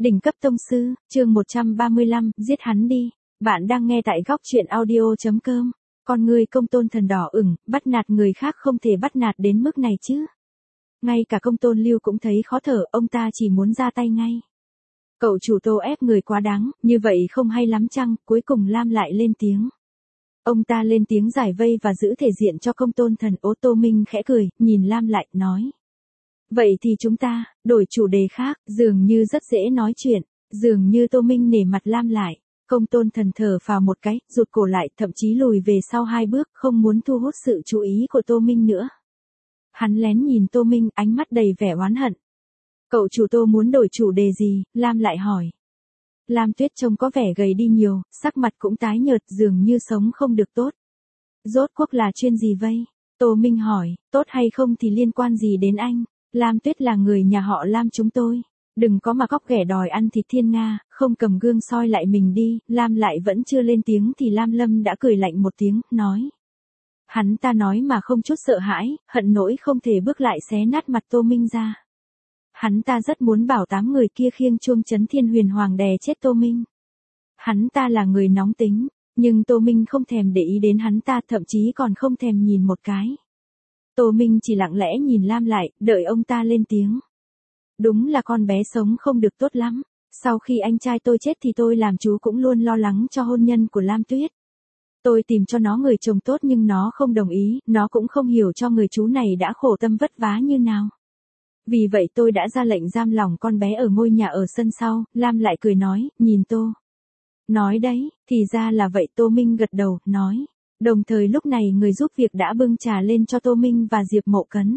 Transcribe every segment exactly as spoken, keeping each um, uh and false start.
Đỉnh cấp tông sư, chương một trăm ba mươi lăm, giết hắn đi. Bạn đang nghe tại góc truyện audio chấm com. Con người Công Tôn Thần đỏ ửng, bắt nạt người khác không thể bắt nạt đến mức này chứ. Ngay cả Công Tôn Lưu cũng thấy khó thở, ông ta chỉ muốn ra tay ngay. Cậu chủ Tô ép người quá đáng, như vậy không hay lắm chăng? Cuối cùng Lam lại lên tiếng. Ông ta lên tiếng giải vây và giữ thể diện cho Công Tôn Thần. Ô Tô Minh khẽ cười, nhìn Lam lại, nói. Vậy thì chúng ta, đổi chủ đề khác, dường như rất dễ nói chuyện, dường như Tô Minh nể mặt Lam lại. Công Tôn Thần thở phào một cái, rụt cổ lại, thậm chí lùi về sau hai bước, không muốn thu hút sự chú ý của Tô Minh nữa. Hắn lén nhìn Tô Minh, ánh mắt đầy vẻ oán hận. Cậu chủ Tô muốn đổi chủ đề gì? Lam lại hỏi. Lam Tuyết trông có vẻ gầy đi nhiều, sắc mặt cũng tái nhợt, dường như sống không được tốt. Rốt cuộc là chuyên gì vây? Tô Minh hỏi, tốt hay không thì liên quan gì đến anh? Lam Tuyết là người nhà họ Lam chúng tôi. Đừng có mà góc ghẻ đòi ăn thịt thiên nga, không cầm gương soi lại mình đi. Lam lại vẫn chưa lên tiếng thì Lam Lâm đã cười lạnh một tiếng, nói. Hắn ta nói mà không chút sợ hãi, hận nỗi không thể bước lại xé nát mặt Tô Minh ra. Hắn ta rất muốn bảo tám người kia khiêng chuông chấn thiên huyền hoàng đè chết Tô Minh. Hắn ta là người nóng tính, nhưng Tô Minh không thèm để ý đến hắn ta, thậm chí còn không thèm nhìn một cái. Tô Minh chỉ lặng lẽ nhìn Lam lại, đợi ông ta lên tiếng. Đúng là con bé sống không được tốt lắm. Sau khi anh trai tôi chết thì tôi làm chú cũng luôn lo lắng cho hôn nhân của Lam Tuyết. Tôi tìm cho nó người chồng tốt nhưng nó không đồng ý, nó cũng không hiểu cho người chú này đã khổ tâm vất vả như nào. Vì vậy tôi đã ra lệnh giam lỏng con bé ở ngôi nhà ở sân sau. Lam lại cười nói, nhìn Tô. Nói đấy, thì ra là vậy. Tô Minh gật đầu, nói. Đồng thời lúc này người giúp việc đã bưng trà lên cho Tô Minh và Diệp Mộ Cấn.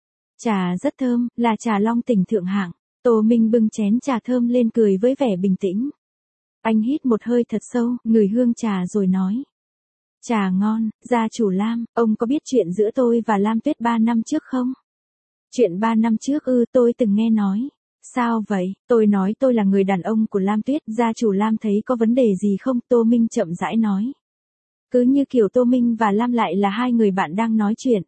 Trà rất thơm, là trà long tỉnh thượng hạng. Tô Minh bưng chén trà thơm lên cười với vẻ bình tĩnh. Anh hít một hơi thật sâu, ngửi hương trà rồi nói. Trà ngon, gia chủ Lam, ông có biết chuyện giữa tôi và Lam Tuyết ba năm trước không? Chuyện ba năm trước ư, tôi từng nghe nói. Sao vậy? Tôi nói tôi là người đàn ông của Lam Tuyết, gia chủ Lam thấy có vấn đề gì không? Tô Minh chậm rãi nói. Cứ như kiểu Tô Minh và Lam lại là hai người bạn đang nói chuyện.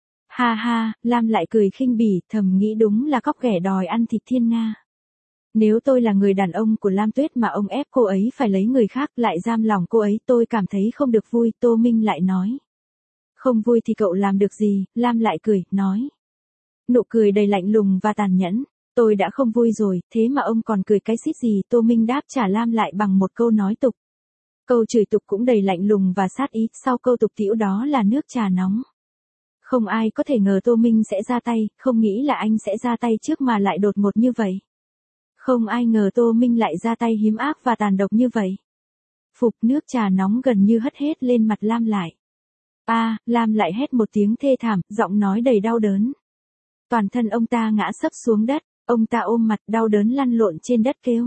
Ha ha, Lam lại cười khinh bỉ, thầm nghĩ đúng là cóc ghẻ đòi ăn thịt thiên nga. Nếu tôi là người đàn ông của Lam Tuyết mà ông ép cô ấy phải lấy người khác, lại giam lòng cô ấy, tôi cảm thấy không được vui. Tô Minh lại nói. Không vui thì cậu làm được gì? Lam lại cười, nói. Nụ cười đầy lạnh lùng và tàn nhẫn. Tôi đã không vui rồi, thế mà ông còn cười cái xít gì? Tô Minh đáp trả Lam lại bằng một câu nói tục. Câu chửi tục cũng đầy lạnh lùng và sát ý, sau câu tục tĩu đó là nước trà nóng. Không ai có thể ngờ Tô Minh sẽ ra tay, không nghĩ là anh sẽ ra tay trước mà lại đột ngột như vậy. Không ai ngờ Tô Minh lại ra tay hiếm ác và tàn độc như vậy. Phục, nước trà nóng gần như hất hết lên mặt Lam lại. A, à, Lam lại hét một tiếng thê thảm, giọng nói đầy đau đớn. Toàn thân ông ta ngã sấp xuống đất, ông ta ôm mặt đau đớn lăn lộn trên đất kêu.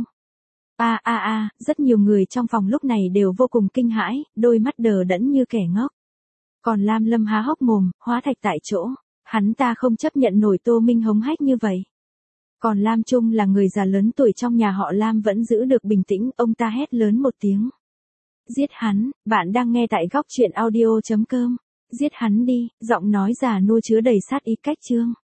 A a a, rất nhiều người trong phòng lúc này đều vô cùng kinh hãi, đôi mắt đờ đẫn như kẻ ngốc. Còn Lam Lâm há hốc mồm, hóa thạch tại chỗ, hắn ta không chấp nhận nổi Tô Minh hống hách như vậy. Còn Lam Trung là người già lớn tuổi trong nhà họ Lam vẫn giữ được bình tĩnh, ông ta hét lớn một tiếng. Giết hắn, bạn đang nghe tại góc truyện audio chấm com. Giết hắn đi, giọng nói già nua chứa đầy sát ý cách chương.